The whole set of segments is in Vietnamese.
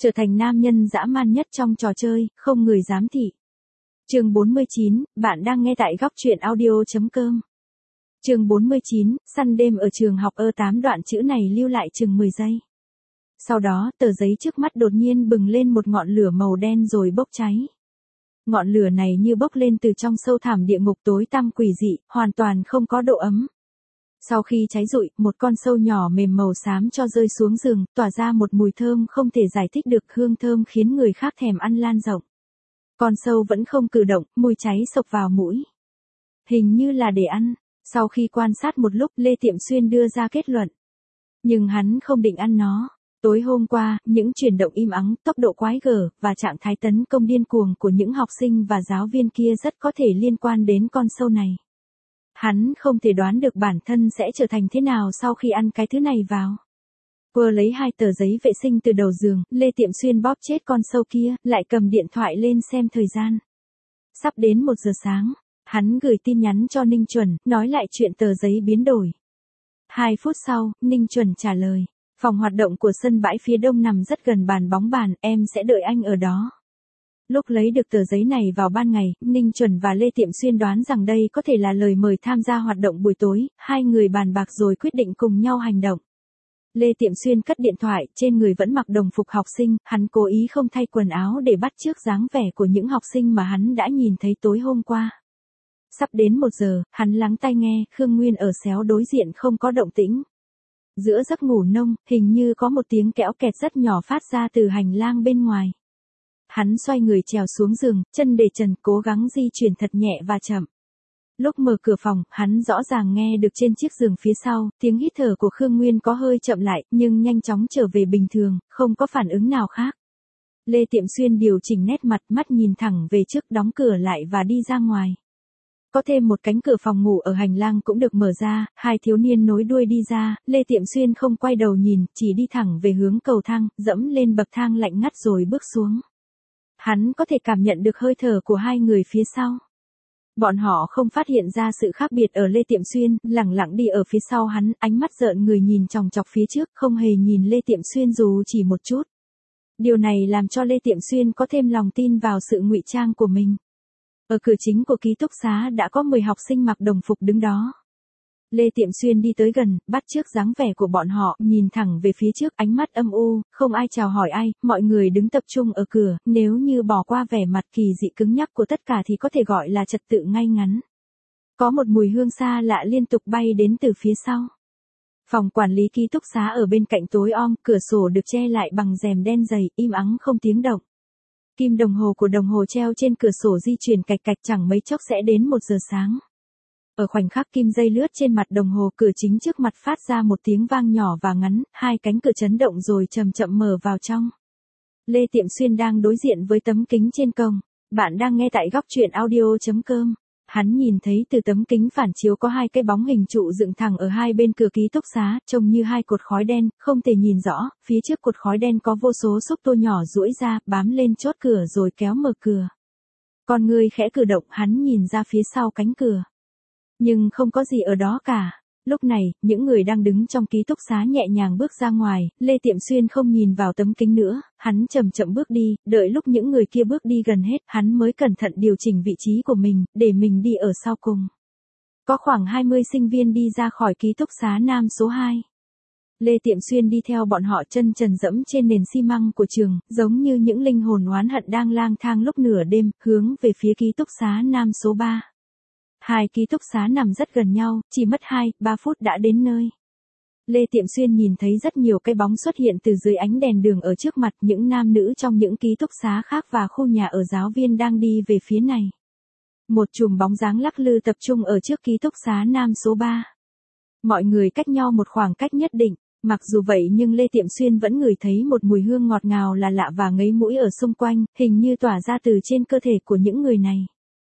Trở thành nam nhân dã man nhất trong trò chơi, không người dám thị. Chương 49, bạn đang nghe tại góc truyện audio.com. Chương 49, săn đêm ở trường học. 8 đoạn chữ này lưu lại chừng 10 giây. Sau đó, tờ giấy trước mắt đột nhiên bừng lên một ngọn lửa màu đen rồi bốc cháy. Ngọn lửa này như bốc lên từ trong sâu thẳm địa ngục tối tăm quỷ dị, hoàn toàn không có độ ấm. Sau khi cháy rụi, một con sâu nhỏ mềm màu xám cho rơi xuống giường, tỏa ra một mùi thơm không thể giải thích được, hương thơm khiến người khác thèm ăn lan rộng. Con sâu vẫn không cử động, mùi cháy xộc vào mũi. Hình như là để ăn. Sau khi quan sát một lúc, Lê Tiệm Xuyên đưa ra kết luận. Nhưng hắn không định ăn nó. Tối hôm qua, những chuyển động im ắng, tốc độ quái gở, và trạng thái tấn công điên cuồng của những học sinh và giáo viên kia rất có thể liên quan đến con sâu này. Hắn không thể đoán được bản thân sẽ trở thành thế nào sau khi ăn cái thứ này vào. Vừa lấy 2 tờ giấy vệ sinh từ đầu giường, Lê Tiệm Xuyên bóp chết con sâu kia, lại cầm điện thoại lên xem thời gian. Sắp đến 1 giờ sáng, hắn gửi tin nhắn cho Ninh Chuẩn, nói lại chuyện tờ giấy biến đổi. 2 phút sau, Ninh Chuẩn trả lời. Phòng hoạt động của sân bãi phía đông nằm rất gần bàn bóng bàn, em sẽ đợi anh ở đó. Lúc lấy được tờ giấy này vào ban ngày, Ninh Chuẩn và Lê Tiệm Xuyên đoán rằng đây có thể là lời mời tham gia hoạt động buổi tối, hai người bàn bạc rồi quyết định cùng nhau hành động. Lê Tiệm Xuyên cất điện thoại, trên người vẫn mặc đồng phục học sinh, hắn cố ý không thay quần áo để bắt chước dáng vẻ của những học sinh mà hắn đã nhìn thấy tối hôm qua. Sắp đến 1 giờ, hắn lắng tai nghe, Khương Nguyên ở xéo đối diện không có động tĩnh. Giữa giấc ngủ nông, hình như có một tiếng kẽo kẹt rất nhỏ phát ra từ hành lang bên ngoài. Hắn xoay người trèo xuống giường, chân để trần, cố gắng di chuyển thật nhẹ và chậm. Lúc mở cửa phòng, hắn rõ ràng nghe được trên chiếc giường phía sau, tiếng hít thở của Khương Nguyên có hơi chậm lại, nhưng nhanh chóng trở về bình thường, không có phản ứng nào khác. Lê Tiệm Xuyên điều chỉnh nét mặt, mắt nhìn thẳng về trước, đóng cửa lại và đi ra ngoài. Có thêm một cánh cửa phòng ngủ ở hành lang cũng được mở ra, 2 thiếu niên nối đuôi đi ra, Lê Tiệm Xuyên không quay đầu nhìn, chỉ đi thẳng về hướng cầu thang, dẫm lên bậc thang lạnh ngắt rồi bước xuống. Hắn có thể cảm nhận được hơi thở của 2 người phía sau. Bọn họ không phát hiện ra sự khác biệt ở Lê Tiệm Xuyên, lẳng lặng đi ở phía sau hắn, ánh mắt rợn người nhìn chòng chọc phía trước, không hề nhìn Lê Tiệm Xuyên dù chỉ một chút. Điều này làm cho Lê Tiệm Xuyên có thêm lòng tin vào sự ngụy trang của mình. Ở cửa chính của ký túc xá đã có 10 học sinh mặc đồng phục đứng đó. Lê Tiệm Xuyên đi tới gần, bắt chước dáng vẻ của bọn họ, nhìn thẳng về phía trước, ánh mắt âm u, không ai chào hỏi ai, mọi người đứng tập trung ở cửa, nếu như bỏ qua vẻ mặt kỳ dị cứng nhắc của tất cả thì có thể gọi là trật tự ngay ngắn. Có một mùi hương xa lạ liên tục bay đến từ phía sau. Phòng quản lý ký túc xá ở bên cạnh tối om, cửa sổ được che lại bằng rèm đen dày, im ắng không tiếng động. Kim đồng hồ của đồng hồ treo trên cửa sổ di chuyển cạch cạch, chẳng mấy chốc sẽ đến 1 giờ sáng. Ở khoảnh khắc kim dây lướt trên mặt đồng hồ, cửa chính trước mặt phát ra một tiếng vang nhỏ và ngắn, 2 cánh cửa chấn động rồi chậm chậm mở vào trong. Lê Tiệm Xuyên đang đối diện với tấm kính trên cổng. Bạn đang nghe tại góc truyện audio.com. Hắn nhìn thấy từ tấm kính phản chiếu có 2 cái bóng hình trụ dựng thẳng ở 2 bên cửa ký túc xá, trông như 2 cột khói đen, không thể nhìn rõ, phía trước cột khói đen có vô số xúc tua nhỏ duỗi ra, bám lên chốt cửa rồi kéo mở cửa. Con người khẽ cử động, hắn nhìn ra phía sau cánh cửa. Nhưng không có gì ở đó cả. Lúc này, những người đang đứng trong ký túc xá nhẹ nhàng bước ra ngoài, Lê Tiệm Xuyên không nhìn vào tấm kính nữa, hắn chậm chậm bước đi, đợi lúc những người kia bước đi gần hết, hắn mới cẩn thận điều chỉnh vị trí của mình, để mình đi ở sau cùng. Có khoảng 20 sinh viên đi ra khỏi ký túc xá nam số 2. Lê Tiệm Xuyên đi theo bọn họ, chân trần dẫm trên nền xi măng của trường, giống như những linh hồn oán hận đang lang thang lúc nửa đêm, hướng về phía ký túc xá nam số 3. 2 ký túc xá nằm rất gần nhau, chỉ mất 2-3 phút đã đến nơi. Lê Tiệm Xuyên nhìn thấy rất nhiều cái bóng xuất hiện từ dưới ánh đèn đường ở trước mặt, những nam nữ trong những ký túc xá khác và khu nhà ở giáo viên đang đi về phía này. Một chùm bóng dáng lắc lư tập trung ở trước ký túc xá nam số 3. Mọi người cách nhau một khoảng cách nhất định, mặc dù vậy nhưng Lê Tiệm Xuyên vẫn ngửi thấy một mùi hương ngọt ngào là lạ và ngấy mũi ở xung quanh, hình như tỏa ra từ trên cơ thể của những người này.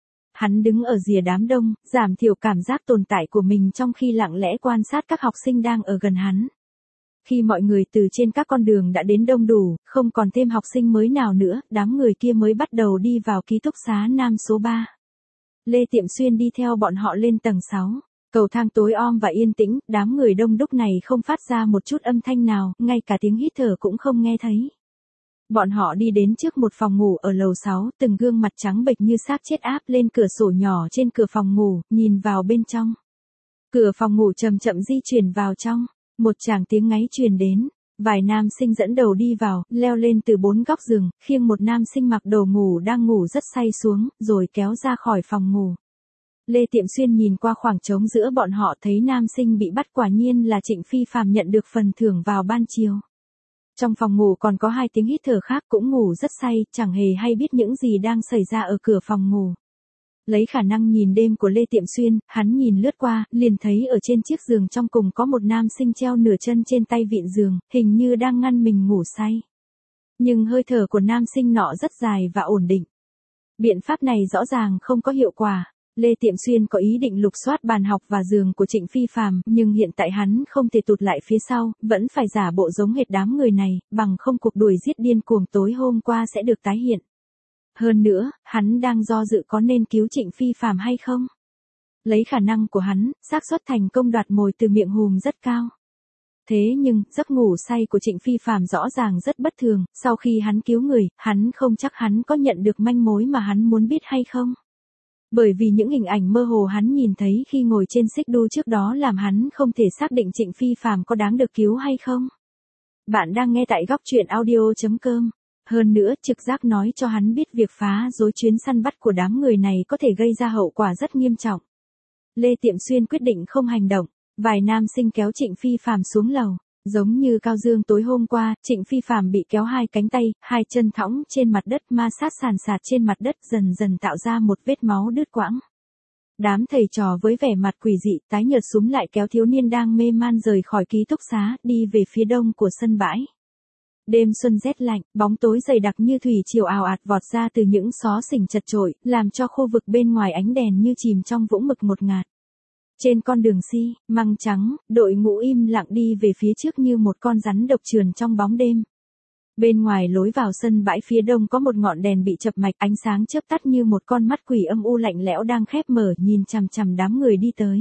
Hắn đứng ở rìa đám đông, giảm thiểu cảm giác tồn tại của mình trong khi lặng lẽ quan sát các học sinh đang ở gần hắn. Khi mọi người từ trên các con đường đã đến đông đủ, không còn thêm học sinh mới nào nữa, đám người kia mới bắt đầu đi vào ký túc xá nam số 3. Lê Tiệm Xuyên đi theo bọn họ lên tầng 6. Cầu thang tối om và yên tĩnh, đám người đông đúc này không phát ra một chút âm thanh nào, ngay cả tiếng hít thở cũng không nghe thấy. Bọn họ đi đến trước một phòng ngủ ở lầu 6, từng gương mặt trắng bệch như xác chết áp lên cửa sổ nhỏ trên cửa phòng ngủ, nhìn vào bên trong. Cửa phòng ngủ chậm chậm di chuyển vào trong, một tràng tiếng ngáy truyền đến. Vài nam sinh dẫn đầu đi vào, leo lên từ 4 góc giường, khiêng một nam sinh mặc đồ ngủ đang ngủ rất say xuống, rồi kéo ra khỏi phòng ngủ. Lê Tiệm Xuyên nhìn qua khoảng trống giữa bọn họ thấy nam sinh bị bắt quả nhiên là Trịnh Phi Phàm nhận được phần thưởng vào ban chiều. Trong phòng ngủ còn có 2 tiếng hít thở khác cũng ngủ rất say, chẳng hề hay biết những gì đang xảy ra ở cửa phòng ngủ. Lấy khả năng nhìn đêm của Lê Tiệm Xuyên, hắn nhìn lướt qua, liền thấy ở trên chiếc giường trong cùng có một nam sinh treo nửa chân trên tay vịn giường, hình như đang ngăn mình ngủ say. Nhưng hơi thở của nam sinh nọ rất dài và ổn định. Biện pháp này rõ ràng không có hiệu quả. Lê Tiệm Xuyên có ý định lục soát bàn học và giường của Trịnh Phi Phàm, nhưng hiện tại hắn không thể tụt lại phía sau, vẫn phải giả bộ giống hệt đám người này, bằng không cuộc đuổi giết điên cuồng tối hôm qua sẽ được tái hiện. Hơn nữa, hắn đang do dự có nên cứu Trịnh Phi Phàm hay không. Lấy khả năng của hắn, xác suất thành công đoạt mồi từ miệng hùm rất cao. Thế nhưng, giấc ngủ say của Trịnh Phi Phàm rõ ràng rất bất thường, sau khi hắn cứu người, hắn không chắc hắn có nhận được manh mối mà hắn muốn biết hay không. Bởi vì những hình ảnh mơ hồ hắn nhìn thấy khi ngồi trên xích đu trước đó làm hắn không thể xác định Trịnh Phi Phàm có đáng được cứu hay không. Bạn đang nghe tại góc truyện audio.com. Hơn nữa, trực giác nói cho hắn biết việc phá rối chuyến săn bắt của đám người này có thể gây ra hậu quả rất nghiêm trọng. Lê Tiệm Xuyên quyết định không hành động. Vài nam sinh kéo Trịnh Phi Phàm xuống lầu. Giống như Cao Dương tối hôm qua, Trịnh Phi Phàm bị kéo 2 cánh tay, 2 chân thõng trên mặt đất ma sát sàn sạt trên mặt đất dần dần tạo ra một vết máu đứt quãng. Đám thầy trò với vẻ mặt quỷ dị tái nhợt súm lại kéo thiếu niên đang mê man rời khỏi ký túc xá, đi về phía đông của sân bãi. Đêm xuân rét lạnh, bóng tối dày đặc như thủy triều ào ạt vọt ra từ những xó xỉnh chật chội, làm cho khu vực bên ngoài ánh đèn như chìm trong vũng mực ngột ngạt. Trên con đường măng trắng, đội ngũ im lặng đi về phía trước như một con rắn độc trườn trong bóng đêm. Bên ngoài lối vào sân bãi phía đông có một ngọn đèn bị chập mạch, ánh sáng chớp tắt như một con mắt quỷ âm u lạnh lẽo đang khép mở nhìn chằm chằm đám người đi tới.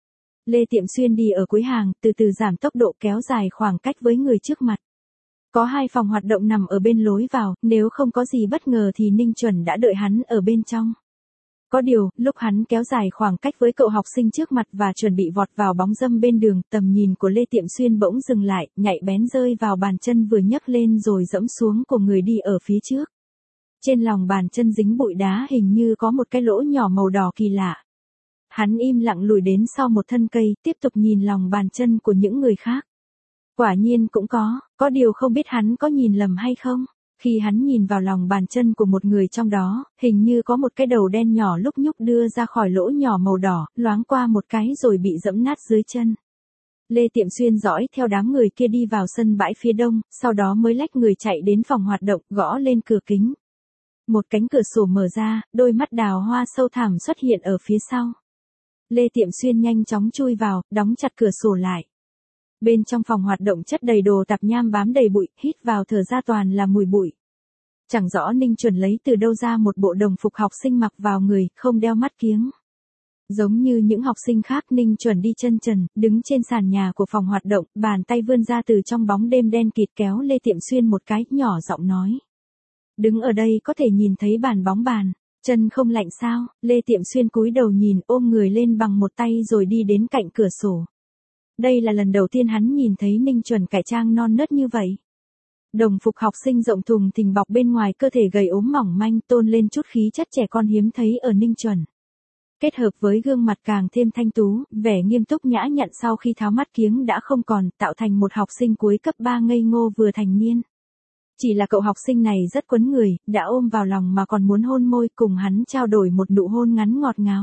Lê Tiệm Xuyên đi ở cuối hàng, từ từ giảm tốc độ kéo dài khoảng cách với người trước mặt. Có 2 phòng hoạt động nằm ở bên lối vào, nếu không có gì bất ngờ thì Ninh Chuẩn đã đợi hắn ở bên trong. Có điều, lúc hắn kéo dài khoảng cách với cậu học sinh trước mặt và chuẩn bị vọt vào bóng râm bên đường, tầm nhìn của Lê Tiệm Xuyên bỗng dừng lại, nhạy bén rơi vào bàn chân vừa nhấc lên rồi dẫm xuống của người đi ở phía trước. Trên lòng bàn chân dính bụi đá hình như có một cái lỗ nhỏ màu đỏ kỳ lạ. Hắn im lặng lùi đến sau một thân cây, tiếp tục nhìn lòng bàn chân của những người khác. Quả nhiên cũng có điều không biết hắn có nhìn lầm hay không. Khi hắn nhìn vào lòng bàn chân của một người trong đó, hình như có một cái đầu đen nhỏ lúc nhúc đưa ra khỏi lỗ nhỏ màu đỏ, loáng qua một cái rồi bị dẫm nát dưới chân. Lê Tiệm Xuyên dõi theo đám người kia đi vào sân bãi phía đông, sau đó mới lách người chạy đến phòng hoạt động, gõ lên cửa kính. Một cánh cửa sổ mở ra, đôi mắt đào hoa sâu thẳm xuất hiện ở phía sau. Lê Tiệm Xuyên nhanh chóng chui vào, đóng chặt cửa sổ lại. Bên trong phòng hoạt động chất đầy đồ tạp nham bám đầy bụi, hít vào thở ra toàn là mùi bụi. Chẳng rõ Ninh Chuẩn lấy từ đâu ra một bộ đồng phục học sinh mặc vào người, không đeo mắt kiếng. Giống như những học sinh khác, Ninh Chuẩn đi chân trần, đứng trên sàn nhà của phòng hoạt động, bàn tay vươn ra từ trong bóng đêm đen kịt kéo Lê Tiệm Xuyên một cái, nhỏ giọng nói. Đứng ở đây có thể nhìn thấy bàn bóng bàn, chân không lạnh sao? Lê Tiệm Xuyên cúi đầu nhìn, ôm người lên bằng một tay rồi đi đến cạnh cửa sổ. Đây là lần đầu tiên hắn nhìn thấy Ninh Chuẩn cải trang non nớt như vậy. Đồng phục học sinh rộng thùng thình bọc bên ngoài cơ thể gầy ốm mỏng manh tôn lên chút khí chất trẻ con hiếm thấy ở Ninh Chuẩn. Kết hợp với gương mặt càng thêm thanh tú, vẻ nghiêm túc nhã nhặn sau khi tháo mắt kiếng đã không còn, tạo thành một học sinh cuối cấp 3 ngây ngô vừa thành niên. Chỉ là cậu học sinh này rất quấn người, đã ôm vào lòng mà còn muốn hôn môi, cùng hắn trao đổi một nụ hôn ngắn ngọt ngào.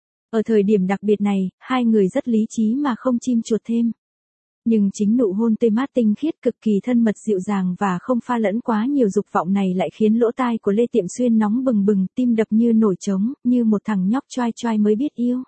Ở thời điểm đặc biệt này, 2 người rất lý trí mà không chim chuột thêm. Nhưng chính nụ hôn tươi mát tinh khiết cực kỳ thân mật dịu dàng và không pha lẫn quá nhiều dục vọng này lại khiến lỗ tai của Lê Tiệm Xuyên nóng bừng bừng, tim đập như nổi trống, như một thằng nhóc choai choai mới biết yêu.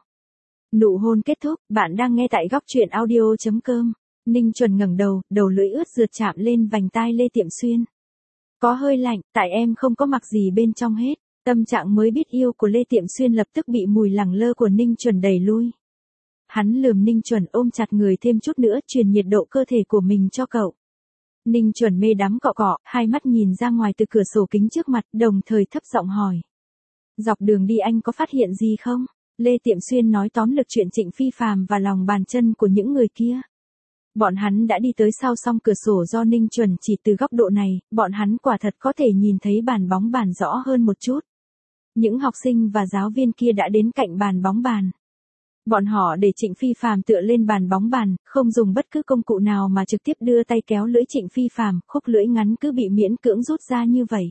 Nụ hôn kết thúc, bạn đang nghe tại góc truyện audio.com. Ninh Chuẩn ngẩng đầu, đầu lưỡi ướt rượt chạm lên vành tai Lê Tiệm Xuyên. Có hơi lạnh, tại em không có mặc gì bên trong hết. Tâm trạng mới biết yêu của Lê Tiệm Xuyên lập tức bị mùi lẳng lơ của Ninh Chuẩn đẩy lui. Hắn lườm Ninh Chuẩn ôm chặt người thêm chút nữa, truyền nhiệt độ cơ thể của mình cho cậu. Ninh Chuẩn mê đắm cọ cọ, hai mắt nhìn ra ngoài từ cửa sổ kính trước mặt, đồng thời thấp giọng hỏi. Dọc đường đi anh có phát hiện gì không? Lê Tiệm Xuyên nói tóm lược chuyện Trịnh Phi Phàm và lòng bàn chân của những người kia. Bọn hắn đã đi tới sau song cửa sổ do Ninh Chuẩn chỉ từ góc độ này, bọn hắn quả thật có thể nhìn thấy bàn bóng bàn rõ hơn một chút. Những học sinh và giáo viên kia đã đến cạnh bàn bóng bàn. Bọn họ để Trịnh Phi Phàm tựa lên bàn bóng bàn, không dùng bất cứ công cụ nào mà trực tiếp đưa tay kéo lưỡi Trịnh Phi Phàm, khúc lưỡi ngắn cứ bị miễn cưỡng rút ra như vậy.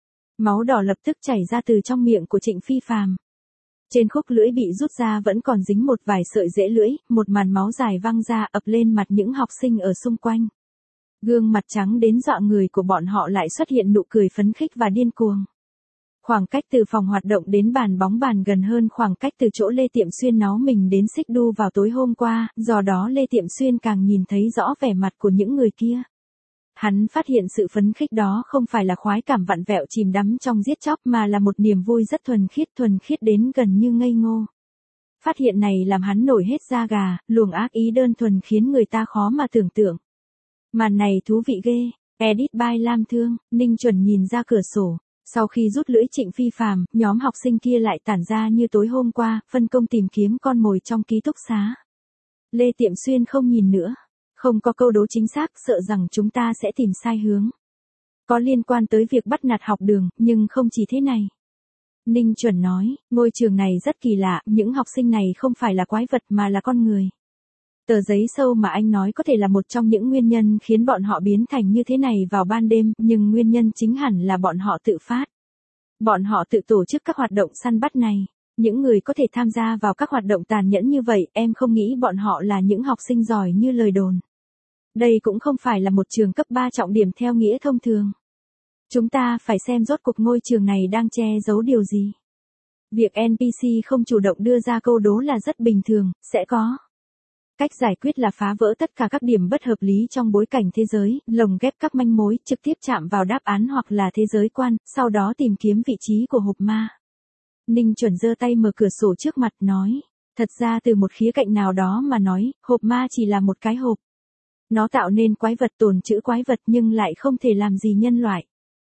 Máu đỏ lập tức chảy ra từ trong miệng của Trịnh Phi Phàm. Trên khúc lưỡi bị rút ra vẫn còn dính một vài sợi rễ lưỡi, một màn máu dài văng ra ập lên mặt những học sinh ở xung quanh. Gương mặt trắng đến dọa người của bọn họ lại xuất hiện nụ cười phấn khích và điên cuồng. Khoảng cách từ phòng hoạt động đến bàn bóng bàn gần hơn khoảng cách từ chỗ Lê Tiệm Xuyên náu mình đến Xích Đu vào tối hôm qua, do đó Lê Tiệm Xuyên càng nhìn thấy rõ vẻ mặt của những người kia. Hắn phát hiện sự phấn khích đó không phải là khoái cảm vặn vẹo chìm đắm trong giết chóc mà là một niềm vui rất thuần khiết đến gần như ngây ngô. Phát hiện này làm hắn nổi hết da gà, luồng ác ý đơn thuần khiến người ta khó mà tưởng tượng. Màn này thú vị ghê. Edit by Lam Thương. Ninh Chuẩn nhìn ra cửa sổ. Sau khi rút lưỡi Trịnh Phi Phàm, nhóm học sinh kia lại tản ra như tối hôm qua, phân công tìm kiếm con mồi trong ký túc xá. Lê Tiệm Xuyên không nhìn nữa. Không có câu đố chính xác, sợ rằng chúng ta sẽ tìm sai hướng. Có liên quan tới việc bắt nạt học đường, nhưng không chỉ thế này. Ninh Chuẩn nói, ngôi trường này rất kỳ lạ, những học sinh này không phải là quái vật mà là con người. Tờ giấy sâu mà anh nói có thể là một trong những nguyên nhân khiến bọn họ biến thành như thế này vào ban đêm, nhưng nguyên nhân chính hẳn là bọn họ tự phát. Bọn họ tự tổ chức các hoạt động săn bắt này. Những người có thể tham gia vào các hoạt động tàn nhẫn như vậy, em không nghĩ bọn họ là những học sinh giỏi như lời đồn. Đây cũng không phải là một trường cấp 3 trọng điểm theo nghĩa thông thường. Chúng ta phải xem rốt cuộc ngôi trường này đang che giấu điều gì. Việc NPC không chủ động đưa ra câu đố là rất bình thường, sẽ có. Cách giải quyết là phá vỡ tất cả các điểm bất hợp lý trong bối cảnh thế giới, lồng ghép các manh mối, trực tiếp chạm vào đáp án hoặc là thế giới quan, sau đó tìm kiếm vị trí của hộp ma. Ninh Chuẩn giơ tay mở cửa sổ trước mặt nói. Thật ra từ một khía cạnh nào đó mà nói, hộp ma chỉ là một cái hộp. Nó tạo nên quái vật tồn trữ quái vật nhưng lại không thể làm gì nhân loại.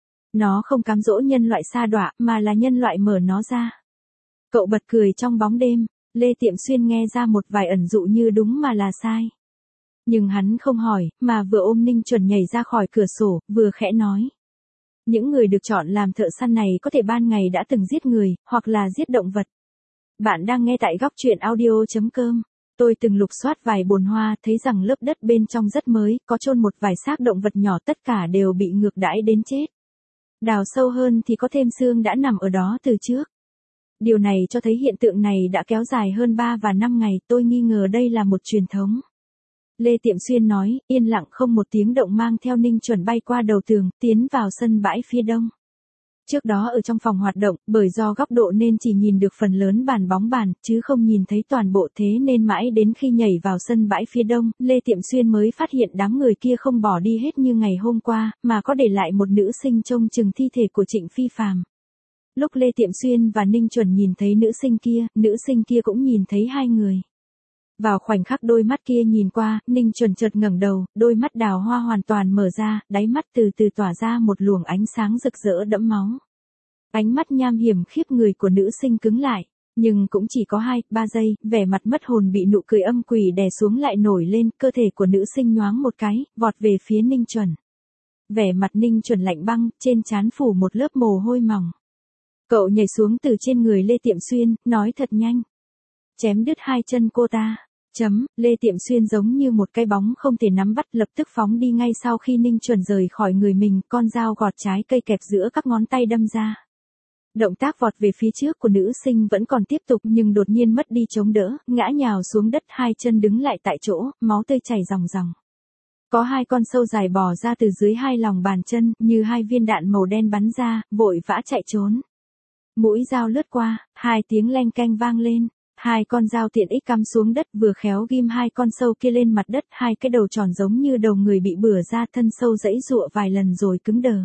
Nó không cám dỗ nhân loại sa đọa mà là nhân loại mở nó ra. Cậu bật cười trong bóng đêm. Lê Tiệm Xuyên nghe ra một vài ẩn dụ như đúng mà là sai. Nhưng hắn không hỏi, mà vừa ôm Ninh Chuẩn nhảy ra khỏi cửa sổ, vừa khẽ nói. Những người được chọn làm thợ săn này có thể ban ngày đã từng giết người, hoặc là giết động vật. Bạn đang nghe tại góc truyện audio.com. Tôi từng lục soát vài bồn hoa, thấy rằng lớp đất bên trong rất mới, có chôn một vài xác động vật nhỏ, tất cả đều bị ngược đãi đến chết. Đào sâu hơn thì có thêm xương đã nằm ở đó từ trước. Điều này cho thấy hiện tượng này đã kéo dài hơn 3 và 5 ngày, tôi nghi ngờ đây là một truyền thống. Lê Tiệm Xuyên nói, yên lặng không một tiếng động mang theo Ninh Chuẩn bay qua đầu tường, tiến vào sân bãi phía đông. Trước đó ở trong phòng hoạt động, bởi do góc độ nên chỉ nhìn được phần lớn bàn bóng bàn, chứ không nhìn thấy toàn bộ, thế nên mãi đến khi nhảy vào sân bãi phía đông, Lê Tiệm Xuyên mới phát hiện đám người kia không bỏ đi hết như ngày hôm qua, mà có để lại một nữ sinh trông chừng thi thể của Trịnh Phi Phàm. Lúc Lê Tiệm Xuyên và Ninh Chuẩn nhìn thấy nữ sinh kia cũng nhìn thấy hai người. Vào khoảnh khắc đôi mắt kia nhìn qua, Ninh Chuẩn chợt ngẩng đầu, đôi mắt đào hoa hoàn toàn mở ra, đáy mắt từ từ tỏa ra một luồng ánh sáng rực rỡ đẫm máu. Ánh mắt nham hiểm khiếp người của nữ sinh cứng lại, nhưng cũng chỉ có 2-3 giây, vẻ mặt mất hồn bị nụ cười âm quỷ đè xuống lại nổi lên, cơ thể của nữ sinh nhoáng một cái, vọt về phía Ninh Chuẩn. Vẻ mặt Ninh Chuẩn lạnh băng, trên trán phủ một lớp mồ hôi mỏng. Cậu nhảy xuống từ trên người Lê Tiệm Xuyên, nói thật nhanh. Chém đứt hai chân cô ta. Lê Tiệm Xuyên giống như một cái bóng không thể nắm bắt, lập tức phóng đi ngay sau khi Ninh Chuẩn rời khỏi người mình, con dao gọt trái cây kẹp giữa các ngón tay đâm ra. Động tác vọt về phía trước của nữ sinh vẫn còn tiếp tục nhưng đột nhiên mất đi chống đỡ, ngã nhào xuống đất, hai chân đứng lại tại chỗ, máu tươi chảy ròng ròng. Có hai con sâu dài bò ra từ dưới hai lòng bàn chân, như hai viên đạn màu đen bắn ra, vội vã chạy trốn. Mũi dao lướt qua, hai tiếng leng keng vang lên. Hai con dao tiện ích cắm xuống đất, vừa khéo ghim hai con sâu kia lên mặt đất, hai cái đầu tròn giống như đầu người bị bừa ra, thân sâu giãy giụa vài lần rồi cứng đờ.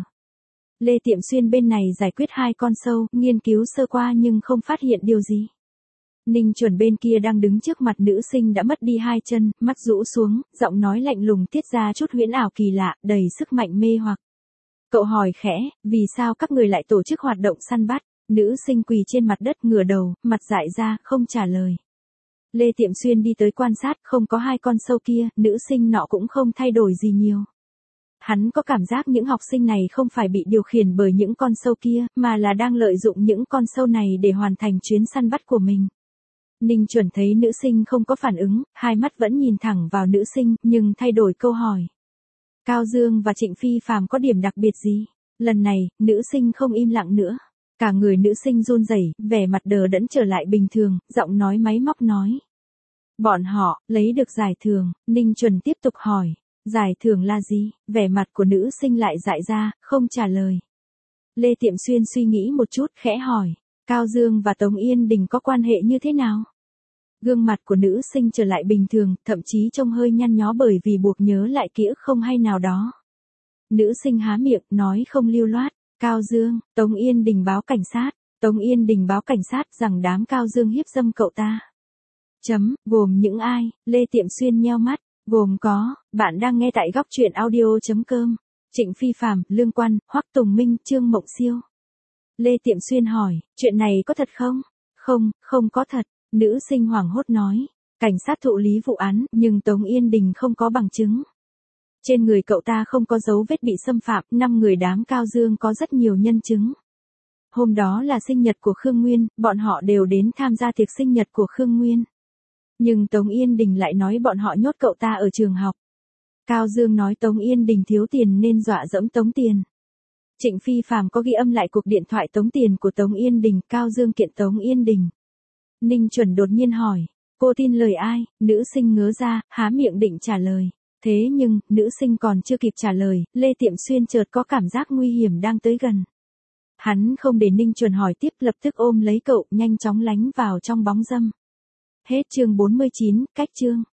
Lê Tiệm Xuyên bên này giải quyết hai con sâu, nghiên cứu sơ qua nhưng không phát hiện điều gì. Ninh Chuẩn bên kia đang đứng trước mặt nữ sinh đã mất đi hai chân, mắt rũ xuống, giọng nói lạnh lùng tiết ra chút huyễn ảo kỳ lạ, đầy sức mạnh mê hoặc. Cậu hỏi khẽ, vì sao các người lại tổ chức hoạt động săn bắt? Nữ sinh quỳ trên mặt đất ngửa đầu, mặt dại ra, không trả lời. Lê Tiệm Xuyên đi tới quan sát, không có hai con sâu kia, nữ sinh nọ cũng không thay đổi gì nhiều. Hắn có cảm giác những học sinh này không phải bị điều khiển bởi những con sâu kia, mà là đang lợi dụng những con sâu này để hoàn thành chuyến săn bắt của mình. Ninh Chuẩn thấy nữ sinh không có phản ứng, hai mắt vẫn nhìn thẳng vào nữ sinh, nhưng thay đổi câu hỏi. Cao Dương và Trịnh Phi Phàm có điểm đặc biệt gì? Lần này, nữ sinh không im lặng nữa. Cả người nữ sinh run rẩy, vẻ mặt đờ đẫn trở lại bình thường, giọng nói máy móc nói. Bọn họ, lấy được giải thưởng, Ninh Chuẩn tiếp tục hỏi. Giải thưởng là gì? Vẻ mặt của nữ sinh lại dại ra, không trả lời. Lê Tiệm Xuyên suy nghĩ một chút, khẽ hỏi. Cao Dương và Tống Yên Đình có quan hệ như thế nào? Gương mặt của nữ sinh trở lại bình thường, thậm chí trông hơi nhăn nhó bởi vì buộc nhớ lại ký ức không hay nào đó. Nữ sinh há miệng, nói không lưu loát. Cao Dương, Tống Yên Đình báo cảnh sát. Tống Yên Đình báo cảnh sát rằng đám Cao Dương hiếp dâm cậu ta. Gồm những ai? Lê Tiệm Xuyên nheo mắt. Gồm có, bạn đang nghe tại góc truyện audio.com. Trịnh Phi Phàm, Lương Quan, Hoắc Tùng Minh, Trương Mộng Siêu. Lê Tiệm Xuyên hỏi, chuyện này có thật không? Không, không có thật. Nữ sinh hoảng hốt nói. Cảnh sát thụ lý vụ án, nhưng Tống Yên Đình không có bằng chứng. Trên người cậu ta không có dấu vết bị xâm phạm, 5 người đám Cao Dương có rất nhiều nhân chứng. Hôm đó là sinh nhật của Khương Nguyên, bọn họ đều đến tham gia tiệc sinh nhật của Khương Nguyên. Nhưng Tống Yên Đình lại nói bọn họ nhốt cậu ta ở trường học. Cao Dương nói Tống Yên Đình thiếu tiền nên dọa dẫm tống tiền. Trịnh Phi Phàm có ghi âm lại cuộc điện thoại tống tiền của Tống Yên Đình, Cao Dương kiện Tống Yên Đình. Ninh Chuẩn đột nhiên hỏi, cô tin lời ai? Nữ sinh ngớ ra, há miệng định trả lời. Thế nhưng, nữ sinh còn chưa kịp trả lời, Lê Tiệm Xuyên chợt có cảm giác nguy hiểm đang tới gần. Hắn không để Ninh Chuẩn hỏi tiếp, lập tức ôm lấy cậu, nhanh chóng lánh vào trong bóng râm. Hết chương 49, cách chương.